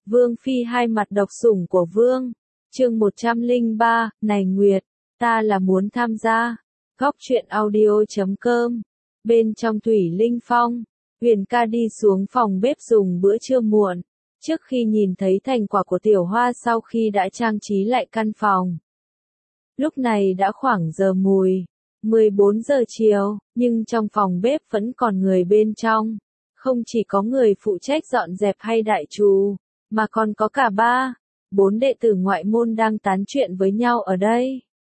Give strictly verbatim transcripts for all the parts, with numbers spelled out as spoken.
Vương Phi hai mặt độc sủng của Vương. Chương một trăm lẻ ba, này Nguyệt, ta là muốn tham gia. Góc truyện audio chấm com. Bên trong Thủy Linh Phong, Huyền ca đi xuống phòng bếp dùng bữa trưa muộn. Trước khi nhìn thấy thành quả của Tiểu Hoa sau khi đã trang trí lại căn phòng. Lúc này đã khoảng giờ mùi, mười bốn giờ chiều, nhưng trong phòng bếp vẫn còn người bên trong. Không chỉ có người phụ trách dọn dẹp hay đại trù, mà còn có cả ba, bốn đệ tử ngoại môn đang tán chuyện với nhau ở đây.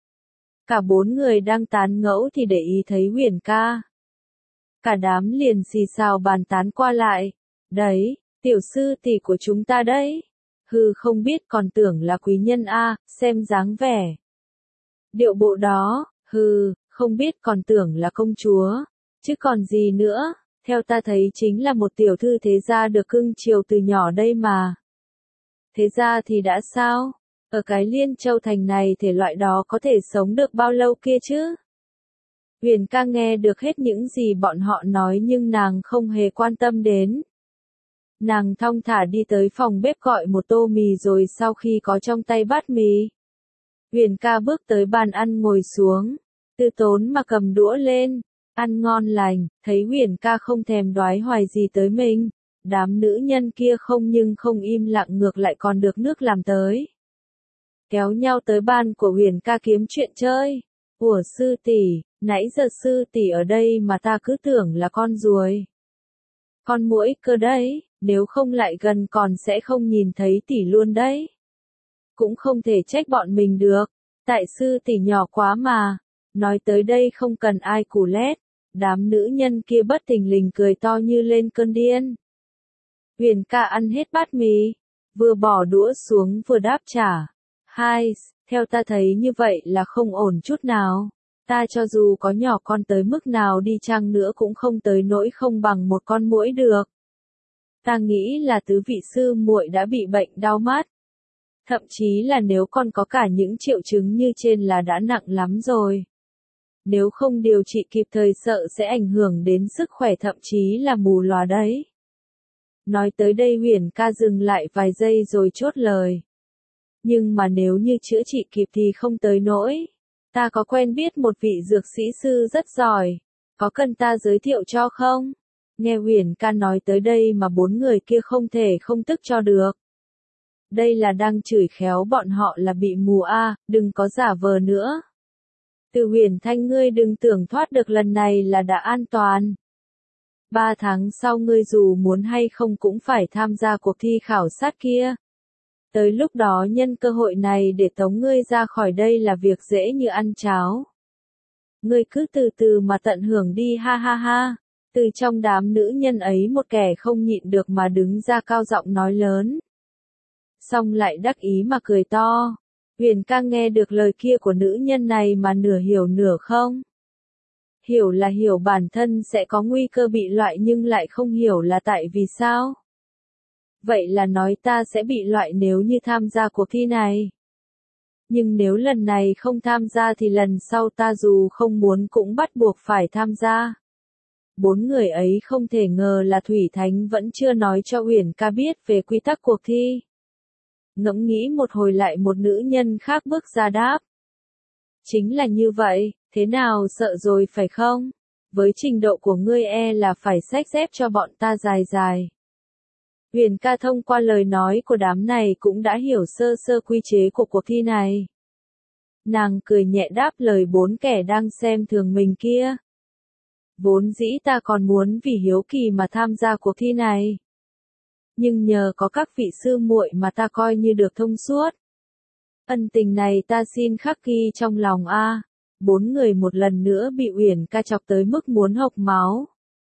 Cả bốn người đang tán ngẫu thì để ý thấy Huyền ca. Cả đám liền xì xào bàn tán qua lại. Đấy, tiểu sư tỷ của chúng ta đấy. Hừ, không biết còn tưởng là quý nhân a, xem dáng vẻ. Điệu bộ đó, hừ, không biết còn tưởng là công chúa. Chứ còn gì nữa, theo ta thấy chính là một tiểu thư thế gia được cưng chiều từ nhỏ đây mà. Thế ra thì đã sao? Ở cái Liên Châu thành này thể loại đó có thể sống được bao lâu kia chứ? Huyền ca nghe được hết những gì bọn họ nói nhưng nàng không hề quan tâm đến. Nàng thong thả đi tới phòng bếp gọi một tô mì rồi sau khi có trong tay bát mì. Huyền ca bước tới bàn ăn ngồi xuống, từ tốn mà cầm đũa lên, ăn ngon lành, thấy Huyền ca không thèm đoái hoài gì tới mình. Đám nữ nhân kia không nhưng không im lặng ngược lại còn được nước làm tới. Kéo nhau tới ban của Huyền ca kiếm chuyện chơi. Ủa sư tỷ, nãy giờ sư tỷ ở đây mà ta cứ tưởng là con ruồi. Con muỗi cơ đấy, nếu không lại gần còn sẽ không nhìn thấy tỷ luôn đấy. Cũng không thể trách bọn mình được, tại sư tỷ nhỏ quá mà. Nói tới đây không cần ai cù lét, đám nữ nhân kia bất thình lình cười to như lên cơn điên. Huyền ca ăn hết bát mì, vừa bỏ đũa xuống vừa đáp trả. Hai, theo ta thấy như vậy là không ổn chút nào. Ta cho dù có nhỏ con tới mức nào đi chăng nữa cũng không tới nỗi không bằng một con muỗi được. Ta nghĩ là tứ vị sư muội đã bị bệnh đau mắt. Thậm chí là nếu con có cả những triệu chứng như trên là đã nặng lắm rồi. Nếu không điều trị kịp thời sợ sẽ ảnh hưởng đến sức khỏe thậm chí là mù lòa đấy. Nói tới đây Huyền ca dừng lại vài giây rồi chốt lời. Nhưng mà nếu như chữa trị kịp thì không tới nỗi. Ta có quen biết một vị dược sĩ sư rất giỏi. Có cần ta giới thiệu cho không? Nghe Huyền ca nói tới đây mà bốn người kia không thể không tức cho được. Đây là đang chửi khéo bọn họ là bị mù a, à, đừng có giả vờ nữa. Từ Huyền Thanh ngươi đừng tưởng thoát được lần này là đã an toàn. Ba tháng sau ngươi dù muốn hay không cũng phải tham gia cuộc thi khảo sát kia. Tới lúc đó nhân cơ hội này để tống ngươi ra khỏi đây là việc dễ như ăn cháo. Ngươi cứ từ từ mà tận hưởng đi ha ha ha. Từ trong đám nữ nhân ấy một kẻ không nhịn được mà đứng ra cao giọng nói lớn. Xong lại đắc ý mà cười to. Huyền ca nghe được lời kia của nữ nhân này mà nửa hiểu nửa không. Hiểu là hiểu bản thân sẽ có nguy cơ bị loại nhưng lại không hiểu là tại vì sao. Vậy là nói ta sẽ bị loại nếu như tham gia cuộc thi này. Nhưng nếu lần này không tham gia thì lần sau ta dù không muốn cũng bắt buộc phải tham gia. Bốn người ấy không thể ngờ là Thủy Thánh vẫn chưa nói cho Huyền ca biết về quy tắc cuộc thi. Ngẫm nghĩ một hồi lại một nữ nhân khác bước ra đáp. Chính là như vậy, thế nào sợ rồi phải không? Với trình độ của ngươi e là phải xách dép cho bọn ta dài dài. Huyền ca thông qua lời nói của đám này cũng đã hiểu sơ sơ quy chế của cuộc thi này. Nàng cười nhẹ đáp lời bốn kẻ đang xem thường mình kia. Vốn dĩ ta còn muốn vì hiếu kỳ mà tham gia cuộc thi này. Nhưng nhờ có các vị sư muội mà ta coi như được thông suốt. Ân tình này ta xin khắc ghi trong lòng a. Bốn người một lần nữa bị Huyền ca chọc tới mức muốn hộc máu.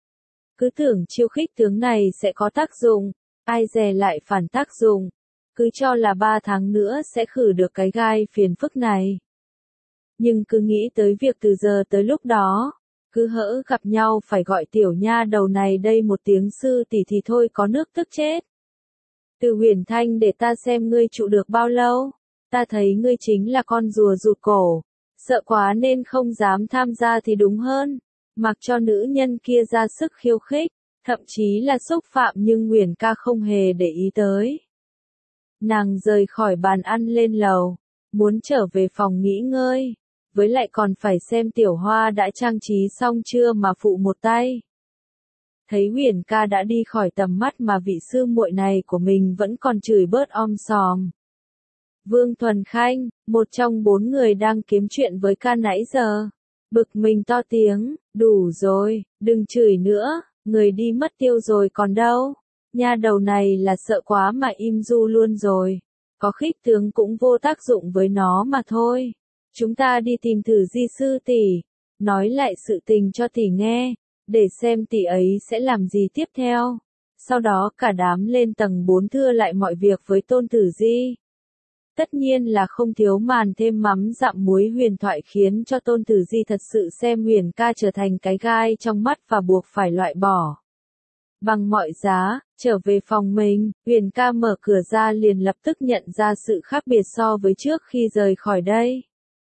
Cứ tưởng chiêu khích tướng này sẽ có tác dụng, ai dè lại phản tác dụng. Cứ cho là ba tháng nữa sẽ khử được cái gai phiền phức này. Nhưng cứ nghĩ tới việc từ giờ tới lúc đó, cứ hễ gặp nhau phải gọi tiểu nha đầu này đây một tiếng sư tỷ thì thôi có nước tức chết. Từ Huyền Thanh để ta xem ngươi trụ được bao lâu, ta thấy ngươi chính là con rùa rụt cổ, sợ quá nên không dám tham gia thì đúng hơn, mặc cho nữ nhân kia ra sức khiêu khích, thậm chí là xúc phạm nhưng Huyền ca không hề để ý tới. Nàng rời khỏi bàn ăn lên lầu, muốn trở về phòng nghỉ ngơi, với lại còn phải xem Tiểu Hoa đã trang trí xong chưa mà phụ một tay. Thấy Huyền ca đã đi khỏi tầm mắt mà vị sư muội này của mình vẫn còn chửi bớt om sòm. Vương Thuần Khanh, một trong bốn người đang kiếm chuyện với ca nãy giờ, bực mình to tiếng, đủ rồi, đừng chửi nữa, người đi mất tiêu rồi còn đâu. Nha đầu này là sợ quá mà im du luôn rồi, có khích tướng cũng vô tác dụng với nó mà thôi. Chúng ta đi tìm thử Di sư tỷ, nói lại sự tình cho tỷ nghe, để xem tỷ ấy sẽ làm gì tiếp theo. Sau đó cả đám lên tầng bốn thưa lại mọi việc với Tôn Tử Di. Tất nhiên là không thiếu màn thêm mắm dặm muối huyền thoại khiến cho Tôn Tử Di thật sự xem Huyền ca trở thành cái gai trong mắt và buộc phải loại bỏ. Bằng mọi giá, trở về phòng mình, Huyền ca mở cửa ra liền lập tức nhận ra sự khác biệt so với trước khi rời khỏi đây.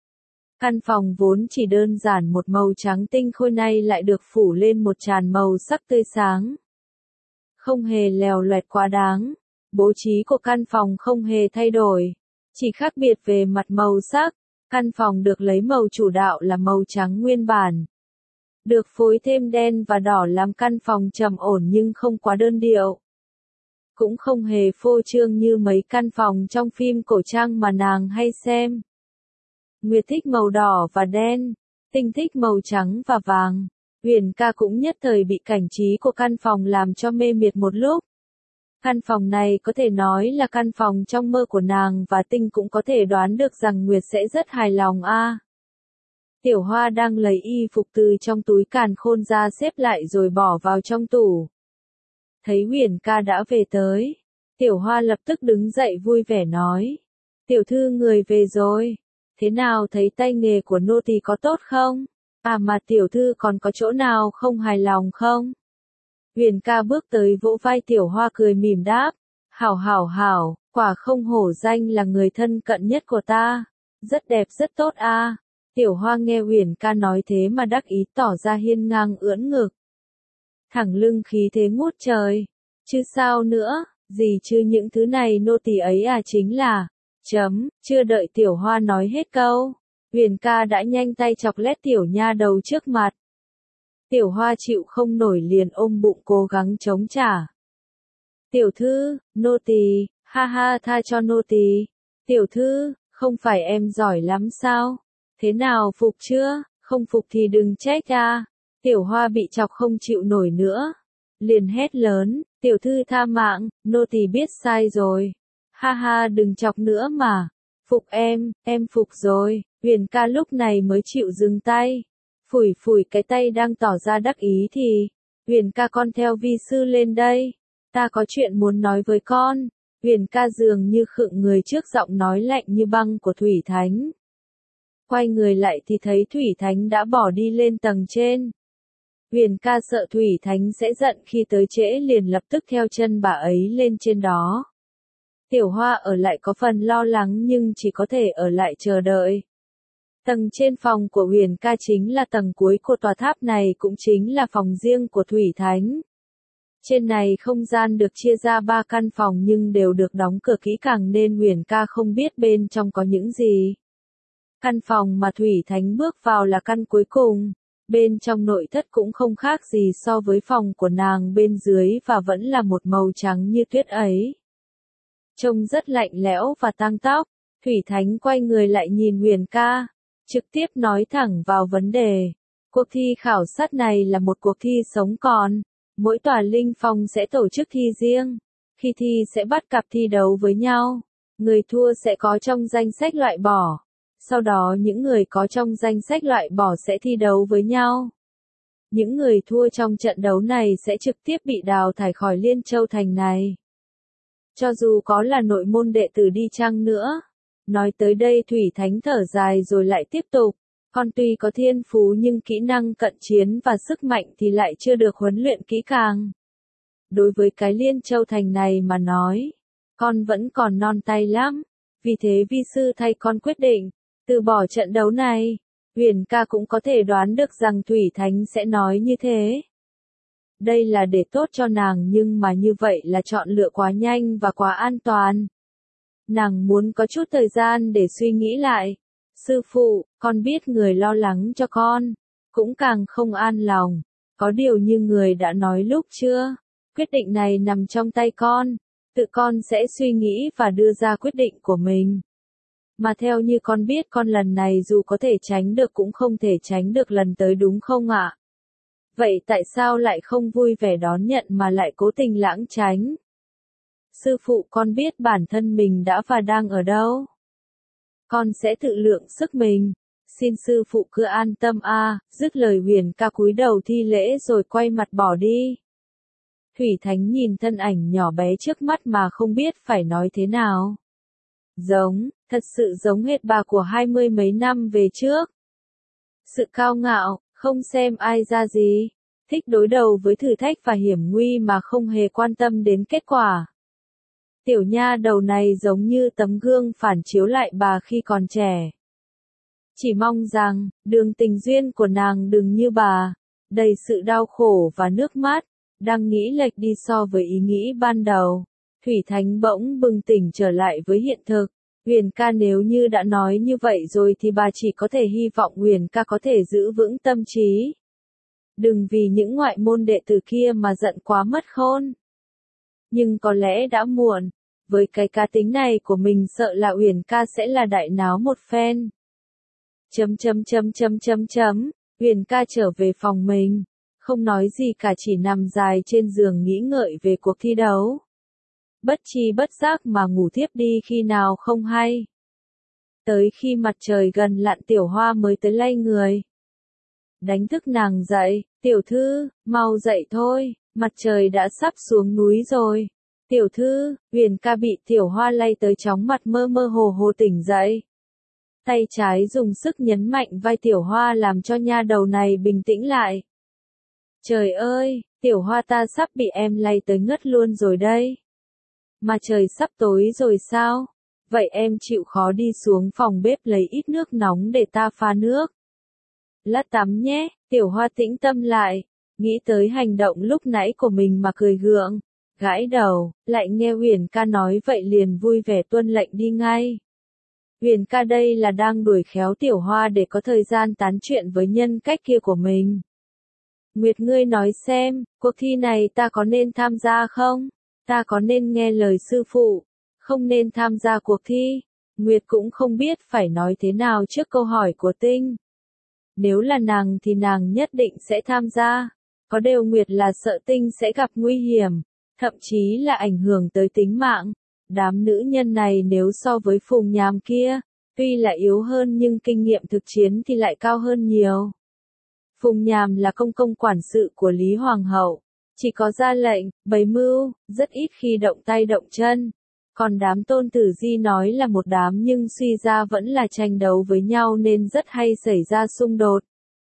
Căn phòng vốn chỉ đơn giản một màu trắng tinh khôi nay lại được phủ lên một tràn màu sắc tươi sáng. Không hề lèo loẹt quá đáng, bố trí của căn phòng không hề thay đổi, chỉ khác biệt về mặt màu sắc. Căn phòng được lấy màu chủ đạo là màu trắng nguyên bản, được phối thêm đen và đỏ làm căn phòng trầm ổn nhưng không quá đơn điệu. Cũng không hề phô trương như mấy căn phòng trong phim cổ trang mà nàng hay xem. Nguyệt thích màu đỏ và đen, Tinh thích màu trắng và vàng. Huyền ca cũng nhất thời bị cảnh trí của căn phòng làm cho mê miệt một lúc. Căn phòng này có thể nói là căn phòng trong mơ của nàng và Tinh cũng có thể đoán được rằng Nguyệt sẽ rất hài lòng a. À, Tiểu Hoa đang lấy y phục từ trong túi càn khôn ra xếp lại rồi bỏ vào trong tủ. Thấy Huyền ca đã về tới, Tiểu Hoa lập tức đứng dậy vui vẻ nói. Tiểu thư người về rồi. Thế nào, thấy tay nghề của nô tỳ có tốt không? À mà tiểu thư còn có chỗ nào không hài lòng không? Huyền ca bước tới vỗ vai Tiểu Hoa cười mỉm đáp. Hảo hảo hảo, quả không hổ danh là người thân cận nhất của ta. Rất đẹp rất tốt a. À. Tiểu Hoa nghe Huyền ca nói thế mà đắc ý tỏ ra hiên ngang ưỡn ngực. Thẳng lưng khí thế ngút trời. Chứ sao nữa, gì chứ những thứ này nô tỳ ấy à chính là... Chấm, chưa đợi Tiểu Hoa nói hết câu, Huyền ca đã nhanh tay chọc lét tiểu nha đầu trước mặt. Tiểu Hoa chịu không nổi liền ôm bụng cố gắng chống trả. Tiểu thư, nô tỳ, ha ha tha cho nô tỳ. Tiểu thư, không phải em giỏi lắm sao? Thế nào phục chưa? Không phục thì đừng trách a. Tiểu Hoa bị chọc không chịu nổi nữa, liền hét lớn, tiểu thư tha mạng, nô tỳ biết sai rồi. Ha ha đừng chọc nữa mà. Phục em, em phục rồi. Huyền ca lúc này mới chịu dừng tay. Phủi phủi cái tay đang tỏ ra đắc ý thì. Huyền ca con theo vi sư lên đây. Ta có chuyện muốn nói với con. Huyền ca dường như khựng người trước giọng nói lạnh như băng của Thủy Thánh. Quay người lại thì thấy Thủy Thánh đã bỏ đi lên tầng trên. Huyền ca sợ Thủy Thánh sẽ giận khi tới trễ liền lập tức theo chân bà ấy lên trên đó. Tiểu Hoa ở lại có phần lo lắng nhưng chỉ có thể ở lại chờ đợi. Tầng trên phòng của Huyền ca chính là tầng cuối của tòa tháp này cũng chính là phòng riêng của Thủy Thánh. Trên này không gian được chia ra ba căn phòng nhưng đều được đóng cửa kỹ càng nên Huyền ca không biết bên trong có những gì. Căn phòng mà Thủy Thánh bước vào là căn cuối cùng. Bên trong nội thất cũng không khác gì so với phòng của nàng bên dưới và vẫn là một màu trắng như tuyết ấy. Trông rất lạnh lẽo và tang tóc, Thủy Thánh quay người lại nhìn Huyền ca, trực tiếp nói thẳng vào vấn đề. Cuộc thi khảo sát này là một cuộc thi sống còn, mỗi tòa linh phong sẽ tổ chức thi riêng, khi thi sẽ bắt cặp thi đấu với nhau, người thua sẽ có trong danh sách loại bỏ, sau đó những người có trong danh sách loại bỏ sẽ thi đấu với nhau. Những người thua trong trận đấu này sẽ trực tiếp bị đào thải khỏi Liên Châu Thành này. Cho dù có là nội môn đệ tử đi chăng nữa. Nói tới đây Thủy Thánh thở dài rồi lại tiếp tục. Con tuy có thiên phú nhưng kỹ năng cận chiến và sức mạnh thì lại chưa được huấn luyện kỹ càng. Đối với cái Liên Châu Thành này mà nói, con vẫn còn non tay lắm. Vì thế vi sư thay con quyết định, từ bỏ trận đấu này. Huyền ca cũng có thể đoán được rằng Thủy Thánh sẽ nói như thế. Đây là để tốt cho nàng nhưng mà như vậy là chọn lựa quá nhanh và quá an toàn. Nàng muốn có chút thời gian để suy nghĩ lại. Sư phụ, con biết người lo lắng cho con, cũng càng không an lòng. Có điều như người đã nói lúc chưa, quyết định này nằm trong tay con, tự con sẽ suy nghĩ và đưa ra quyết định của mình. Mà theo như con biết con lần này dù có thể tránh được cũng không thể tránh được lần tới đúng không ạ? Vậy tại sao lại không vui vẻ đón nhận mà lại cố tình lãng tránh? Sư phụ, con biết bản thân mình đã và đang ở đâu. Con sẽ tự lượng sức mình. Xin sư phụ cứ an tâm a. À. Dứt lời Huyền Ca cúi đầu thi lễ rồi quay mặt bỏ đi. Thủy Thánh nhìn thân ảnh nhỏ bé trước mắt mà không biết phải nói thế nào. Giống, thật sự giống hệt bà của hai mươi mấy năm về trước. Sự cao ngạo, không xem ai ra gì, thích đối đầu với thử thách và hiểm nguy mà không hề quan tâm đến kết quả. Tiểu nha đầu này giống như tấm gương phản chiếu lại bà khi còn trẻ. Chỉ mong rằng, đường tình duyên của nàng đừng như bà, đầy sự đau khổ và nước mắt, đang nghĩ lệch đi so với ý nghĩ ban đầu. Thủy Thánh bỗng bừng tỉnh trở lại với hiện thực. Huyền Ca nếu như đã nói như vậy rồi thì bà chỉ có thể hy vọng Huyền Ca có thể giữ vững tâm trí. Đừng vì những ngoại môn đệ tử kia mà giận quá mất khôn. Nhưng có lẽ đã muộn, với cái cá tính này của mình sợ là Huyền Ca sẽ là đại náo một phen. Chấm chấm chấm chấm chấm chấm, Huyền Ca trở về phòng mình, không nói gì cả chỉ nằm dài trên giường nghĩ ngợi về cuộc thi đấu. Bất tri bất giác mà ngủ thiếp đi khi nào không hay. Tới khi mặt trời gần lặn Tiểu Hoa mới tới lay người. Đánh thức nàng dậy, tiểu thư, mau dậy thôi, mặt trời đã sắp xuống núi rồi. Tiểu thư, Huyền Ca bị Tiểu Hoa lay tới chóng mặt mơ mơ hồ hồ tỉnh dậy. Tay trái dùng sức nhấn mạnh vai Tiểu Hoa làm cho nha đầu này bình tĩnh lại. Trời ơi, Tiểu Hoa ta sắp bị em lay tới ngất luôn rồi đây. Mà trời sắp tối rồi sao? Vậy em chịu khó đi xuống phòng bếp lấy ít nước nóng để ta pha nước. Lát tắm nhé, Tiểu Hoa tĩnh tâm lại, nghĩ tới hành động lúc nãy của mình mà cười gượng, gãi đầu, lại nghe Huyền Ca nói vậy liền vui vẻ tuân lệnh đi ngay. Huyền Ca đây là đang đuổi khéo Tiểu Hoa để có thời gian tán chuyện với nhân cách kia của mình. Nguyệt ngươi nói xem, cuộc thi này ta có nên tham gia không? Ta có nên nghe lời sư phụ, không nên tham gia cuộc thi? Nguyệt cũng không biết phải nói thế nào trước câu hỏi của Tinh. Nếu là nàng thì nàng nhất định sẽ tham gia. Có điều Nguyệt là sợ Tinh sẽ gặp nguy hiểm, thậm chí là ảnh hưởng tới tính mạng. Đám nữ nhân này nếu so với Phùng Nham kia, tuy là yếu hơn nhưng kinh nghiệm thực chiến thì lại cao hơn nhiều. Phùng Nham là công công quản sự của Lý Hoàng hậu, chỉ có ra lệnh, bày mưu, rất ít khi động tay động chân. Còn đám Tôn Tử Di nói là một đám nhưng suy ra vẫn là tranh đấu với nhau nên rất hay xảy ra xung đột.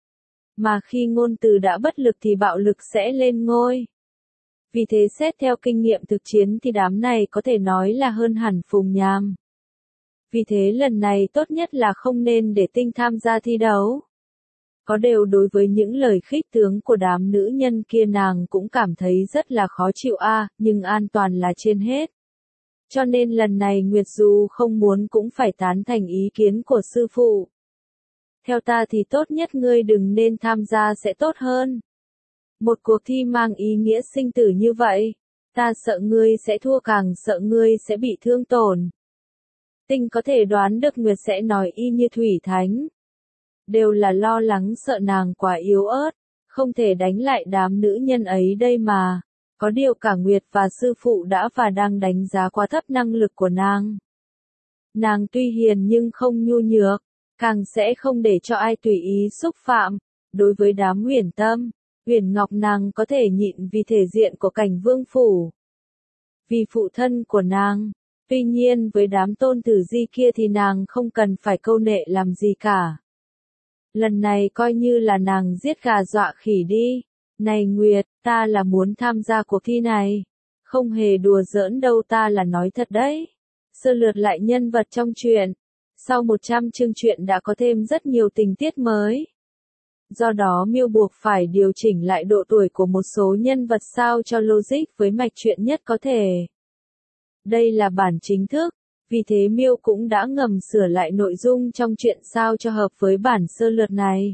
Mà khi ngôn từ đã bất lực thì bạo lực sẽ lên ngôi. Vì thế xét theo kinh nghiệm thực chiến thì đám này có thể nói là hơn hẳn Phùng Nham. Vì thế lần này tốt nhất là không nên để Tinh tham gia thi đấu. Có điều đối với những lời khích tướng của đám nữ nhân kia nàng cũng cảm thấy rất là khó chịu a, à, nhưng an toàn là trên hết. Cho nên lần này Nguyệt dù không muốn cũng phải tán thành ý kiến của sư phụ. Theo ta thì tốt nhất ngươi đừng nên tham gia sẽ tốt hơn. Một cuộc thi mang ý nghĩa sinh tử như vậy, ta sợ ngươi sẽ thua càng sợ ngươi sẽ bị thương tổn. Tinh có thể đoán được Nguyệt sẽ nói y như Thủy Thánh. Đều là lo lắng sợ nàng quá yếu ớt, không thể đánh lại đám nữ nhân ấy đây mà. Có điều cả Nguyệt và sư phụ đã và đang đánh giá quá thấp năng lực của nàng. Nàng tuy hiền nhưng không nhu nhược, càng sẽ không để cho ai tùy ý xúc phạm. Đối với đám Huyền Tâm, Huyền Ngọc nàng có thể nhịn vì thể diện của Cảnh Vương phủ, vì phụ thân của nàng. Tuy nhiên với đám Tôn Tử Di kia thì nàng không cần phải câu nệ làm gì cả. Lần này coi như là nàng giết gà dọa khỉ đi. Này Nguyệt, ta là muốn tham gia cuộc thi này. Không hề đùa giỡn đâu, ta là nói thật đấy. Sơ lược lại nhân vật trong truyện. Sau một trăm chương truyện đã có thêm rất nhiều tình tiết mới. Do đó Miêu buộc phải điều chỉnh lại độ tuổi của một số nhân vật sao cho logic với mạch truyện nhất có thể. Đây là bản chính thức. Vì thế Miêu cũng đã ngầm sửa lại nội dung trong truyện sao cho hợp với bản sơ lược này.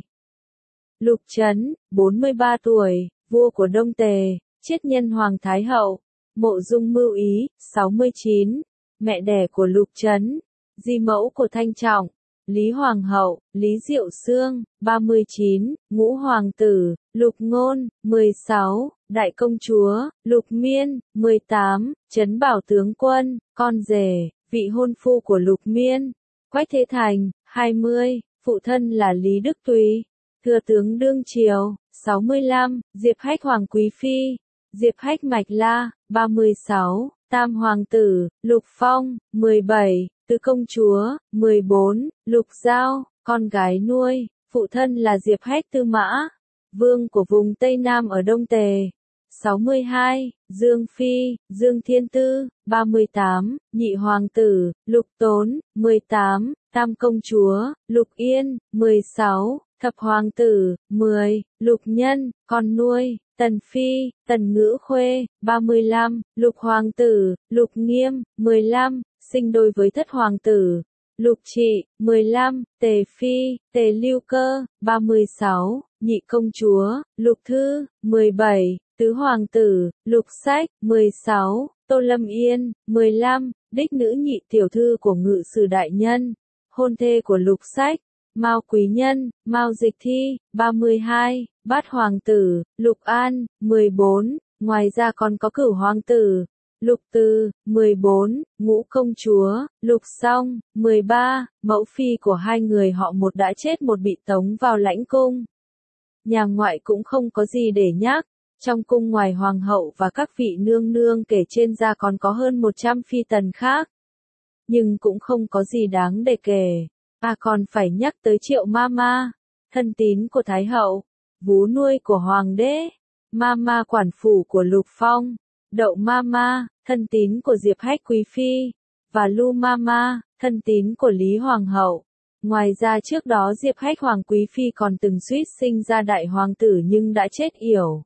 Lục Trấn, bốn mươi ba tuổi, vua của Đông Tề, chiết nhân Hoàng Thái Hậu. Mộ Dung Mưu Ý, sáu mươi chín, mẹ đẻ của Lục Trấn, di mẫu của Thanh Trọng. Lý Hoàng Hậu, Lý Diệu Sương, ba mươi chín, ngũ hoàng tử, Lục Ngôn, mười sáu, đại công chúa, Lục Miên, mười tám, Trấn Bảo tướng quân, con rể, vị hôn phu của Lục Miên. Quách Thế Thành, hai mươi, phụ thân là Lý Đức Tùy, thừa tướng đương triều, sáu mươi lăm, Diệp Hách Hoàng Quý Phi, Diệp Hách Mạch La, ba mươi sáu, tam hoàng tử, Lục Phong, mười bảy, tứ công chúa, mười bốn, Lục Giao, con gái nuôi, phụ thân là Diệp Hách Tư Mã, vương của vùng Tây Nam ở Đông Tề. sáu mươi hai, Dương Phi, Dương Thiên Tư, ba mươi tám, nhị hoàng tử, Lục Tốn, mười tám, tam công chúa, Lục Yên, mười sáu, thập hoàng tử, mười, Lục Nhân, con nuôi, Tần Phi, Tần Ngữ Khuê, ba mươi lăm, Lục hoàng tử, Lục Nghiêm, mười lăm, sinh đôi với thất hoàng tử, Lục Trị, mười lăm, Tề Phi, Tề Lưu Cơ, ba mươi sáu, nhị công chúa, Lục Thư, mười bảy, tứ hoàng tử, Lục Sách, mười sáu, Tô Lâm Yên, mười lăm, đích nữ nhị tiểu thư của ngự sử đại nhân, hôn thê của Lục Sách. Mao Quý Nhân, Mao Dịch Thi, ba mươi hai, bát hoàng tử, Lục An, mười bốn, ngoài ra còn có cửu hoàng tử, Lục Từ, mười bốn, ngũ công chúa, Lục Song, mười ba, mẫu phi của hai người họ một đã chết một bị tống vào lãnh cung. Nhà ngoại cũng không có gì để nhắc, trong cung ngoài hoàng hậu và các vị nương nương kể trên ra còn có hơn một trăm phi tần khác. Nhưng cũng không có gì đáng để kể. À còn phải nhắc tới Triệu Mama, thân tín của Thái Hậu, vú nuôi của Hoàng đế, Mama quản phủ của Lục Phong, Đậu Mama, thân tín của Diệp Hách Quý Phi, và Lu Mama, thân tín của Lý Hoàng Hậu. Ngoài ra trước đó Diệp Hách Hoàng Quý Phi còn từng suýt sinh ra đại hoàng tử nhưng đã chết yểu.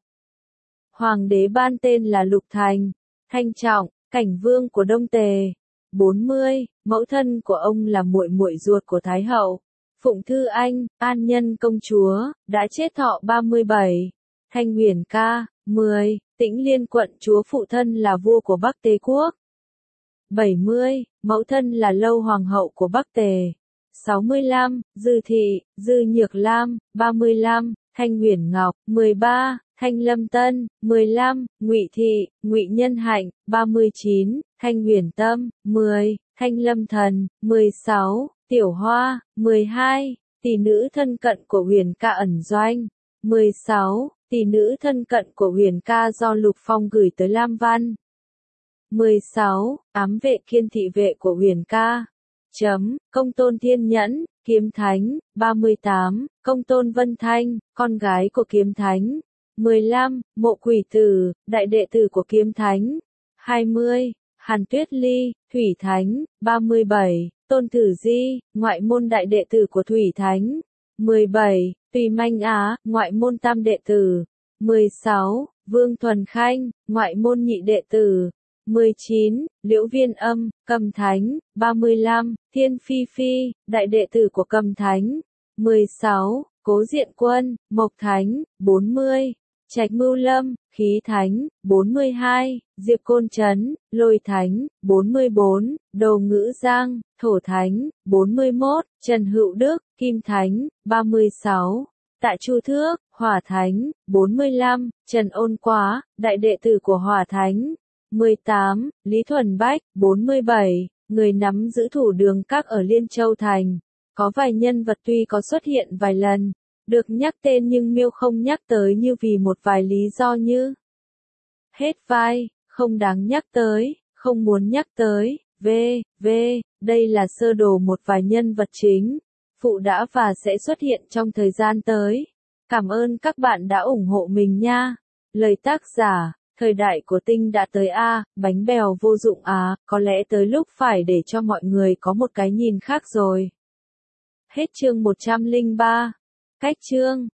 Hoàng đế ban tên là Lục Thành, Thanh Trọng, cảnh vương của Đông Tề. bốn mươi, mẫu thân của ông là muội muội ruột của Thái Hậu, Phụng Thư Anh, An Nhân công chúa, đã chết thọ ba mươi bảy. Thanh Huyền Ca, mười, Tĩnh Liên quận chúa phụ thân là vua của Bắc Tề quốc. bảy mươi, mẫu thân là Lâu Hoàng hậu của Bắc Tề. sáu mươi lăm, Dư Thị, Dư Nhược Lam, ba mươi lăm, Thanh Huyền Ngọc, mười ba, Thanh Lâm Tân, mười lăm, Ngụy Thị, Ngụy Nhân Hạnh, ba mươi chín, Thanh Huyền Tâm, mười, Thanh Lâm Thần, mười sáu, Tiểu Hoa, mười hai, tỷ nữ thân cận của Huyền Ca ẩn doanh, mười sáu, tỷ nữ thân cận của Huyền Ca do Lục Phong gửi tới Lam Văn. mười sáu, ám vệ kiên thị vệ của Huyền Ca. Chấm, Công Tôn Thiên Nhẫn, Kiếm Thánh, ba mươi tám, Công Tôn Vân Thanh, con gái của Kiếm Thánh. mười lăm, Mộ Quỷ Tử, đại đệ tử của Kiếm Thánh. hai mươi, Hàn Tuyết Ly, Thủy Thánh. ba mươi bảy, Tôn Tử Di, ngoại môn đại đệ tử của Thủy Thánh. mười bảy, Tùy Manh Á, ngoại môn tam đệ tử. mười sáu, Vương Thuần Khanh, ngoại môn nhị đệ tử. mười chín, Liễu Viên Âm, Cầm Thánh. ba mươi lăm, Thiên Phi Phi, đại đệ tử của Cầm Thánh. mười sáu, Cố Diện Quân, Mộc Thánh. bốn mươi, Trạch Mưu Lâm, Khí Thánh. bốn mươi hai, Diệp Côn Trấn, Lôi Thánh. bốn mươi bốn, Đồ Ngữ Giang, Thổ Thánh. bốn mươi mốt, Trần Hữu Đức, Kim Thánh. ba mươi sáu, Tạ Chu Thước, Hỏa Thánh. bốn mươi lăm, Trần Ôn Quá, đại đệ tử của Hỏa Thánh. mười tám, Lý Thuần Bách. bốn mươi bảy, người nắm giữ thủ đường các ở Liên Châu Thành. Có vài nhân vật tuy có xuất hiện vài lần, được nhắc tên nhưng Miêu không nhắc tới như vì một vài lý do như hết vai, không đáng nhắc tới, không muốn nhắc tới, v, v, đây là sơ đồ một vài nhân vật chính, phụ đã và sẽ xuất hiện trong thời gian tới. Cảm ơn các bạn đã ủng hộ mình nha. Lời tác giả, thời đại của Tinh đã tới a, bánh bèo vô dụng à, có lẽ tới lúc phải để cho mọi người có một cái nhìn khác rồi. Hết chương một trăm lẻ ba. Cách chương